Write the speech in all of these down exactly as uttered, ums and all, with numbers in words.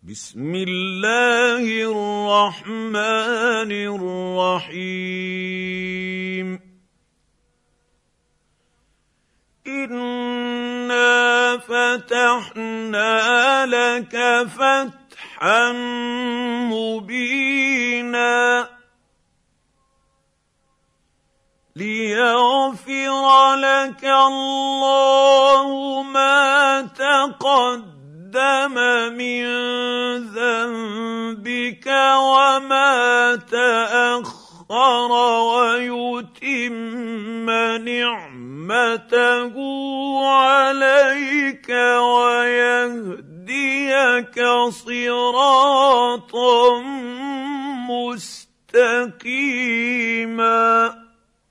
بسم الله الرحمن الرحيم إنا فتحنا لك فتحا مبينا ليغفر لك الله ما تقدم من ذنبك وما تأخر ويتم نعمته عليك ويهديك صراطا مستقيما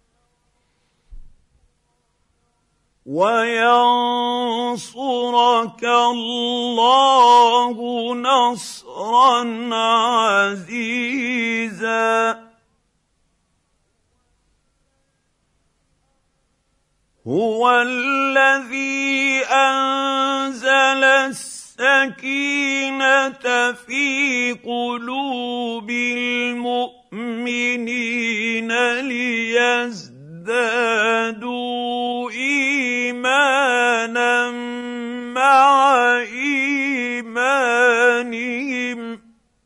وينصرك الله نصرا عزيزا هو الذي أنزل السكينة في قلوب المؤمنين ليزدادوا إيمانا مع إيمانهم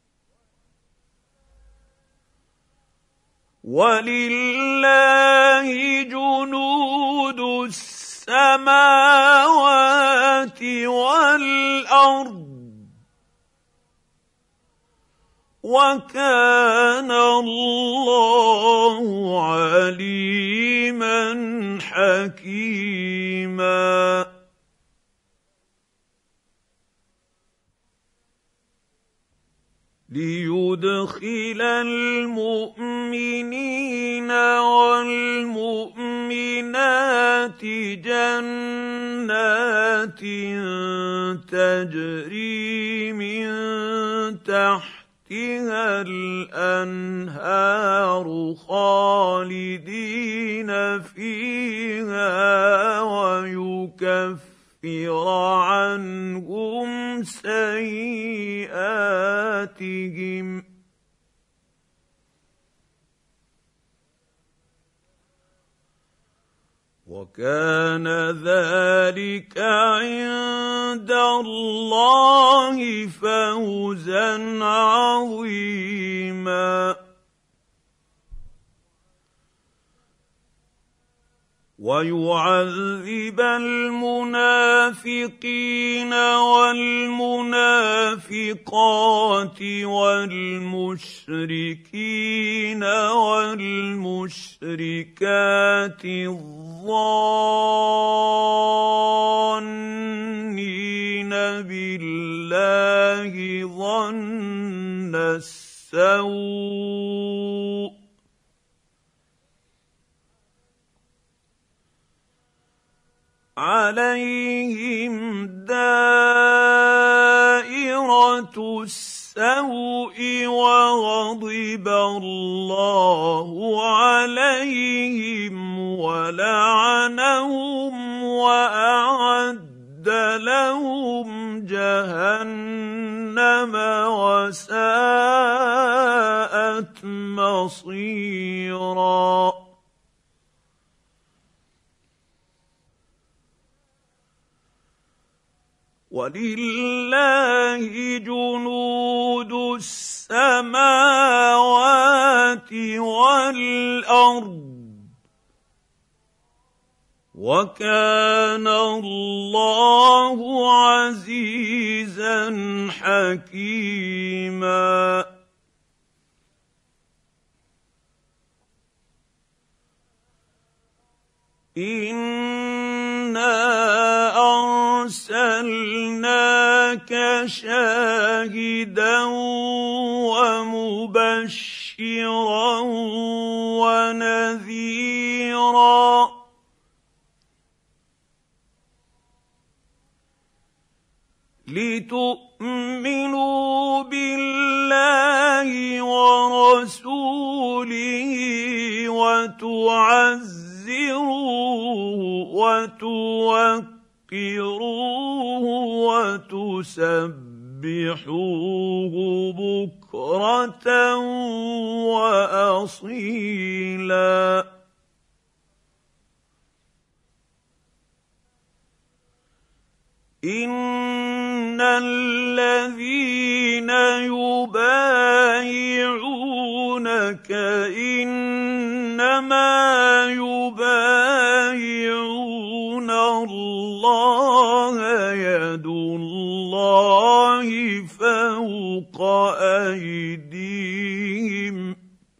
ولله جنود السماوات والأرض وكان الله عليما حكيما ليدخل المؤمنين والمؤمنات جنات تجري من تحتها الأنهار خالدين فيها ويكفر عنهم سيئاتهم وكان ذلك عند الله فوزا عظيما ويعذب المنافقين والمنافقات والمشركين والمشركات الظانين بالله ظن السوء عليهم دائرة السوء وغضب الله عليهم ولعنهم وأعد لهم جهنم وساءت مصيرا ولله جنود السماوات والأرض وكان الله عزيزا حكيما إنا أرسلناك شاهدا ومبشرا ونذيرا لتؤمنوا بالله ورسوله وتعزروه وتوقروه وتسبحوه فسبحوه بكرة وأصيلا إن الذين يبايعونك إنما يبايعون الله يد الله فوق أيديهم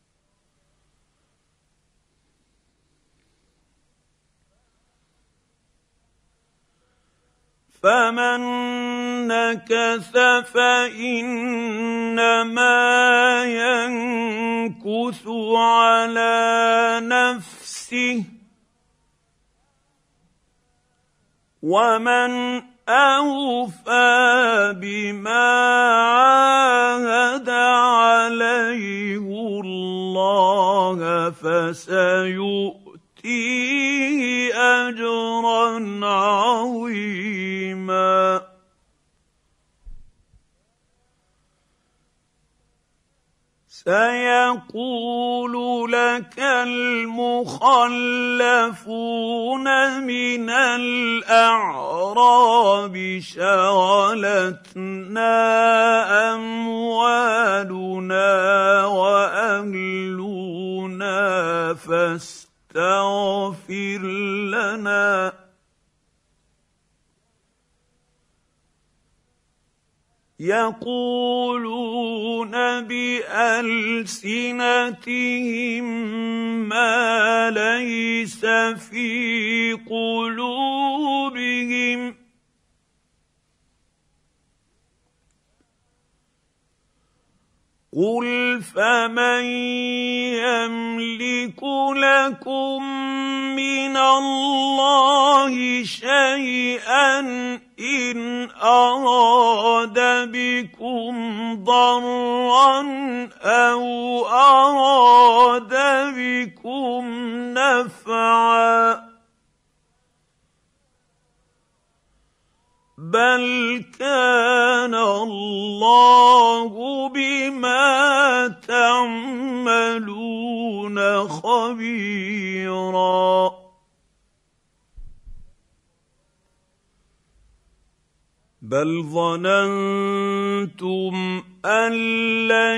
فمن نكث فإنما ينكث على نفسه ومن أوفى بما عاهد عليه الله فسيؤتيه أجرا عظيما سيقول لك المخلفون من الأعراب شغلتنا أموالنا وأهلنا فاستغفر لنا يقولون بألسنتهم ما ليس في قلوبهم قل فمن يملك لكم من الله شيئا إن أراد بكم ضرا أو أراد بكم نفعا بل كان الله بما تعملون خبيرا بل ظننتم أن لن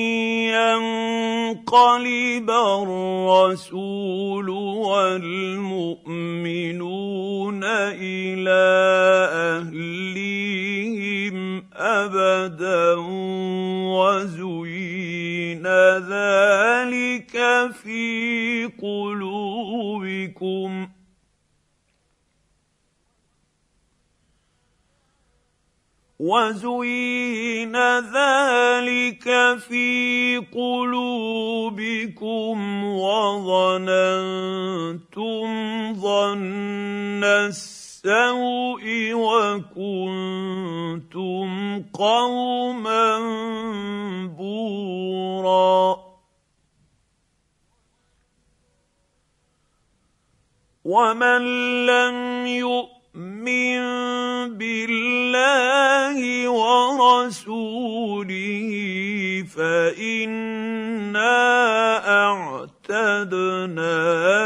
ينقلب الرسول والمؤمنون إلى أهليهم أبدا وزين ذلك في قلوبكم وزين ذلك في قلوبكم وظننتم ظن السوء وكنتم قوما بورا ومن لم يؤمن من بالله ورسوله فإنا أعتدنا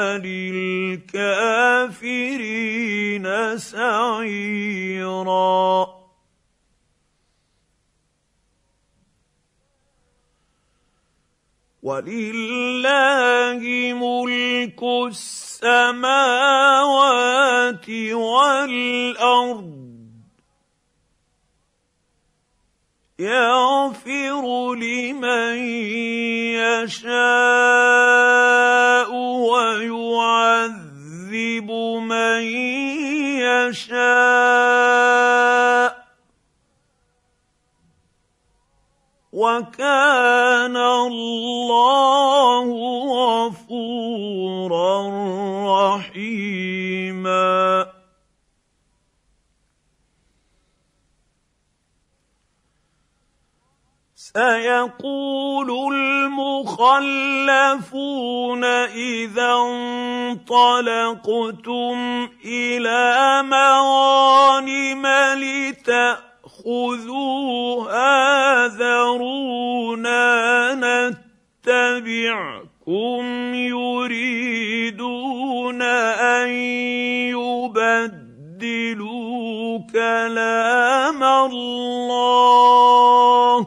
للكافرين سعيرا ولله ملك السماوات والأرض يغفر لمن يشاء ويعذب من يشاء وكان الله غفورا رحيما سيقول المخلفون إذا انطلقتم إلى مغانم لتأخذوها تأخذوها ذرونا نتبعكم يريدون أن يبدلوا كلام الله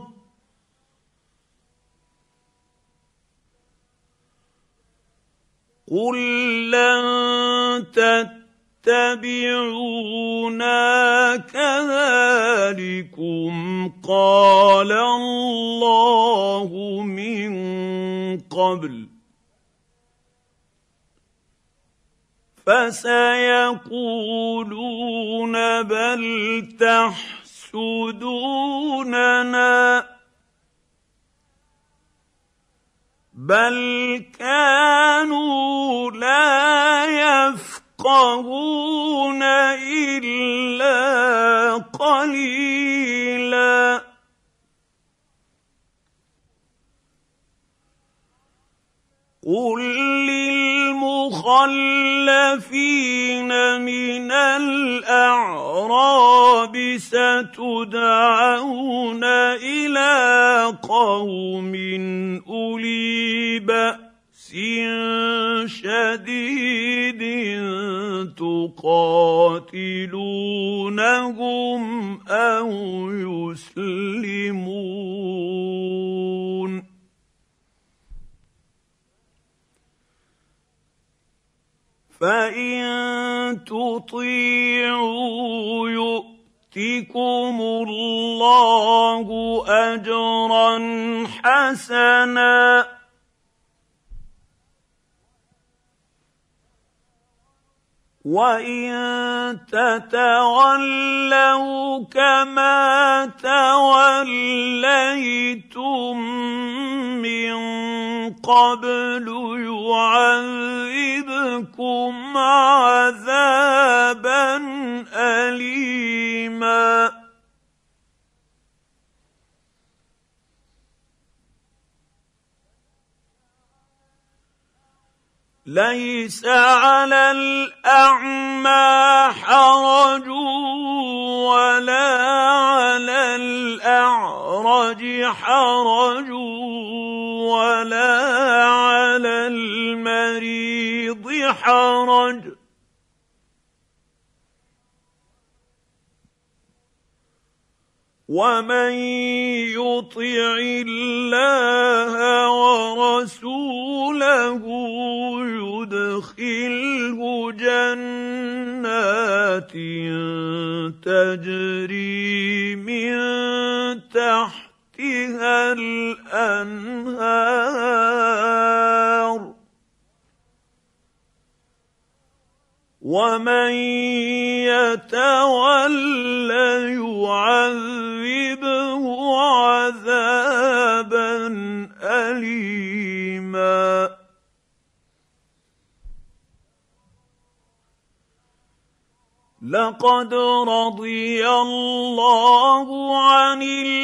قل لن تتبعونا كذلكم قال الله من قبل فسيقولون بل تحسدوننا بل كانوا لا يفقهون إلا قليلا قل للمخلفين من الأعراب ستدعون إلى قوم أولي بأس شديد تقاتلونهم أو يسلمون فإن تطيعوا يؤتكم الله أجرا حسنا وإن تتولوا كما توليتم من قبل يعذبكم عذابا أليما ليس على الأعمى حرج ولا على الأعرج حرج ولا على المريض حرج ومن يطع الله ورسوله يدخله جنات تجري من تحتها الأنهار ومن يتولى يعذبه عذابا أليما لقد رضي الله عن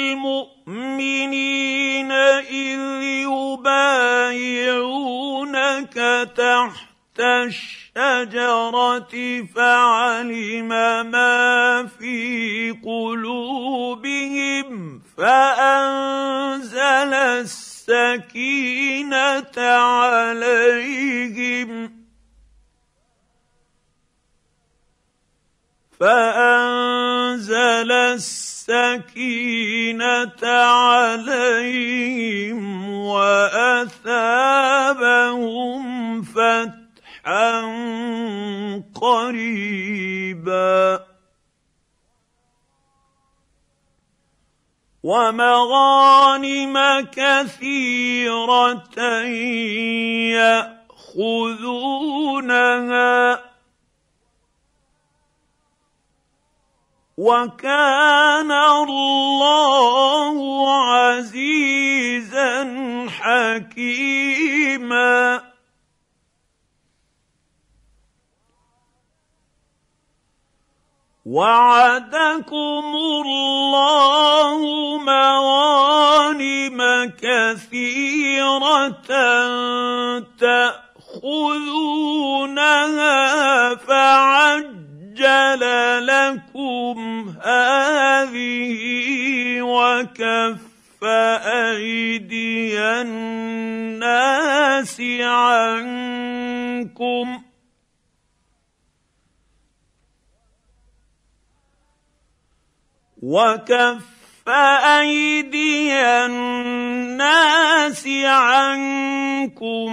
المؤمنين إذ يبايعونك تحت الشجرة فعلم ما في قلوبهم فأنزل السكينة عليهم فأنزل السكينة عليهم وأثابهم فتحا قريبا ومغانم كثيرة يأخذونها وكان الله عزيزا حكيما وعدكم الله مغانم كثيرة تأخذونها فعجل لكم هذه وكف أيدي الناس عنكم وكف أيدي الناس عنكم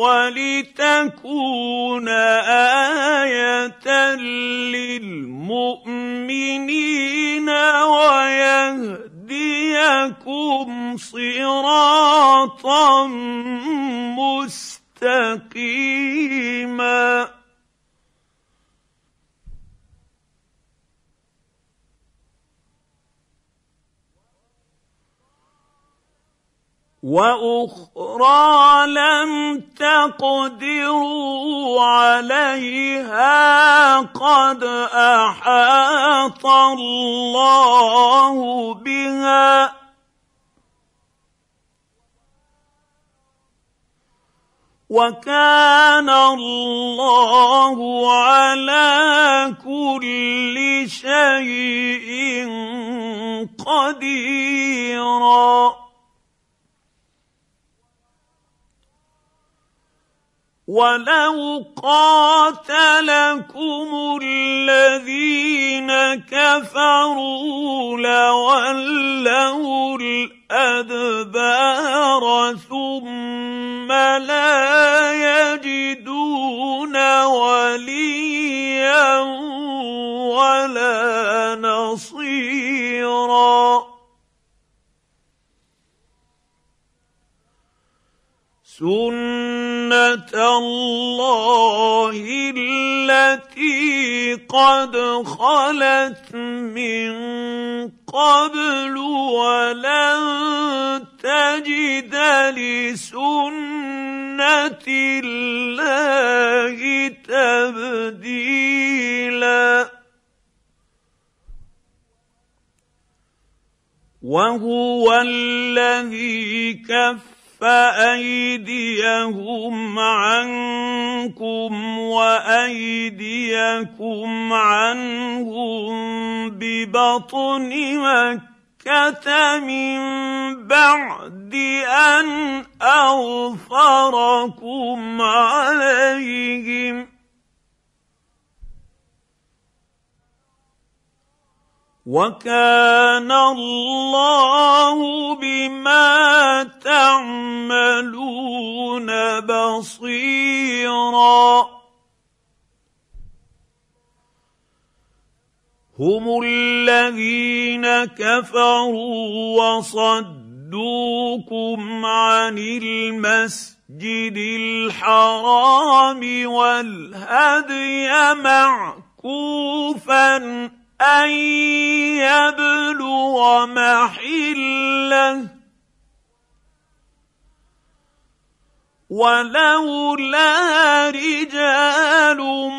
ولتكون آية للمؤمنين ويهديكم صراطا مستقيما. وأخرى لم تقدروا عليها قد أحاط الله بها وكان الله على كل شيء قديرا. ولو قاتلكم الذين كفروا لولوا الأدبار ثم لا يجدون وليا ولا نصيرا. سنة الله التي قد خلت من قبل ولن تجد لسنة الله تبديلا. وهو الذي كف فأيديهم عنكم وأيديكم عنهم ببطن مكة من بعد أن أظفركم عليهم وكان الله بما تعملون بصيرا. هم الذين كفروا وصدوكم عن المسجد الحرام والهدي معكوفا أن يبلغ محله ولولا رجال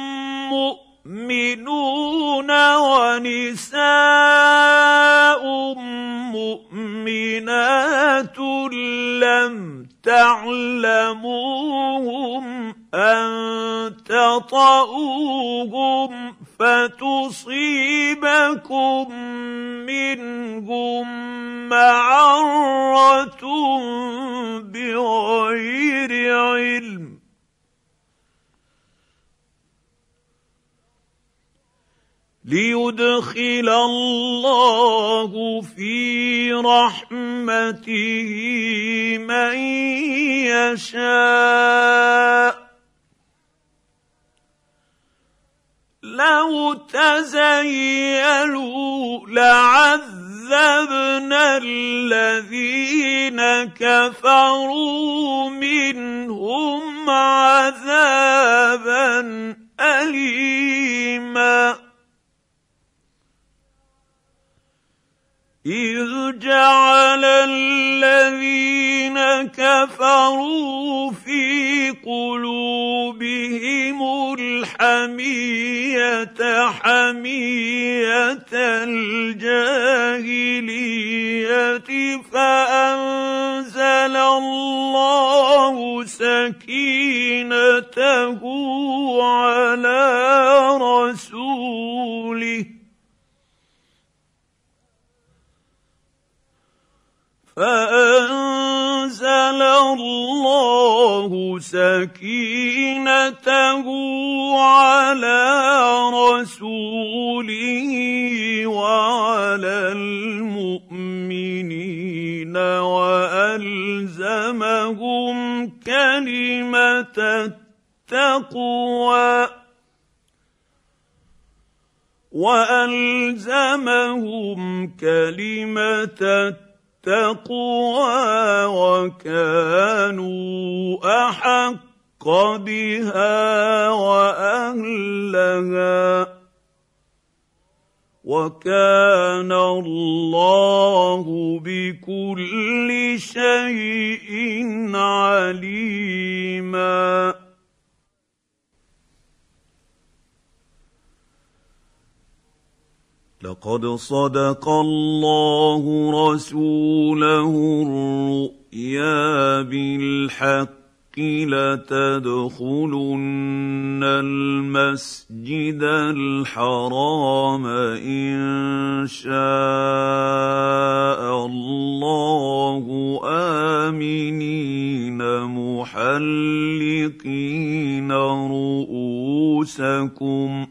مؤمنون ونساء مؤمنات لم تعلموهم أن تطؤوهم فتصيبكم منهم معرة بغير علم ليدخل الله في رحمته من يشاء. لو تزيلوا لعذبنا الذين كفروا منهم عذابا أليما. إذ جعل الذين كفروا في قلوبهم الحمية حمية الجاهلية فأنزل الله سكينته على رسوله فأنزل الله سكينته على رسوله وعلى المؤمنين وألزمهم كلمة التقوى وألزمهم كلمة التقوى وكانوا أحق بها وأهلها وكان الله بكل شيء عليما. لقد صدق الله رسوله الرؤيا بالحق لتدخلن المسجد الحرام إن شاء الله آمنين محلقين رؤوسكم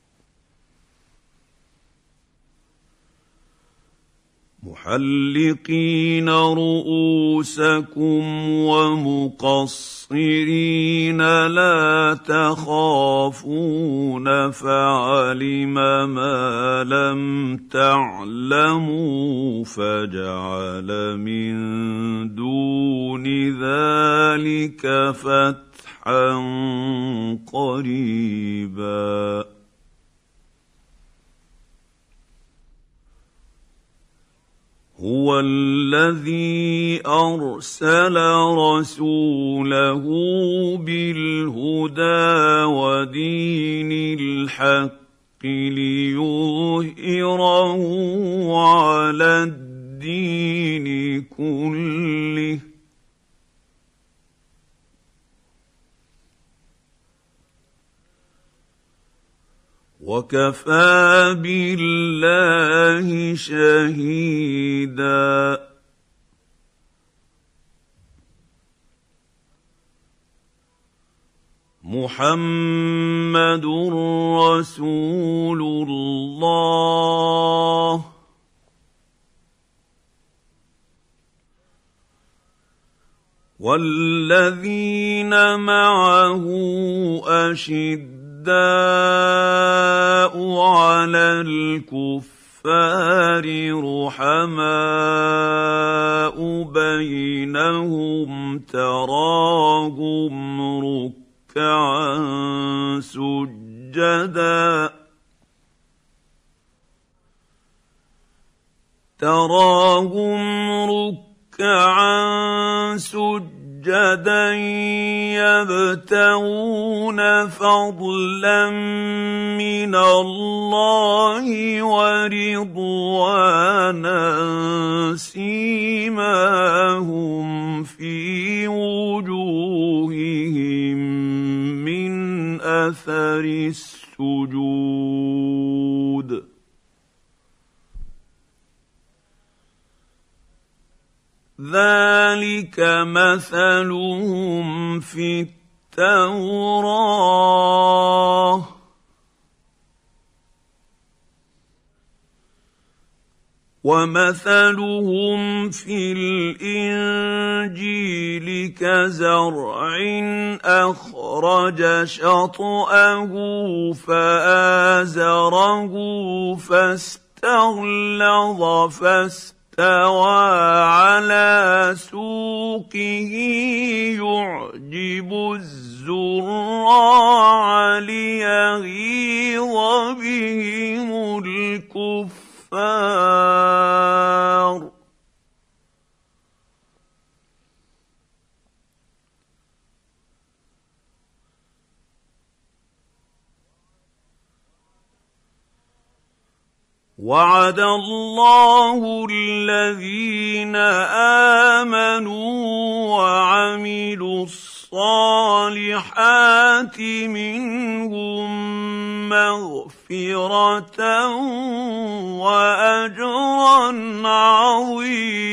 محلقين رؤوسكم ومقصرين لا تخافون فعلم ما لم تعلموا فجعل من دون ذلك فتحا قريبا. هو الذي أرسل رسوله بالهدى ودين الحق ليظهره على الدين كله وكفى بالله شهيدا. محمد رسول الله والذين معه أشد الشداء على الكفار رحماء بينهم تراهم ركعا سجدا تراهم ركعا سجدا يبتغون فضلا من الله ورضوانا سيماهم في وجوههم من أثر السجود ذلك مثلهم في التوراة ومثلهم في الإنجيل كزرع أخرج شطأه فآزره فاستغلظ فاستغلظ استوى على سوقه يعجب الزراع ليغيظ بهم الكفار وعد الله الذين آمنوا وعملوا الصالحات منهم مغفرة وأجرا عظيما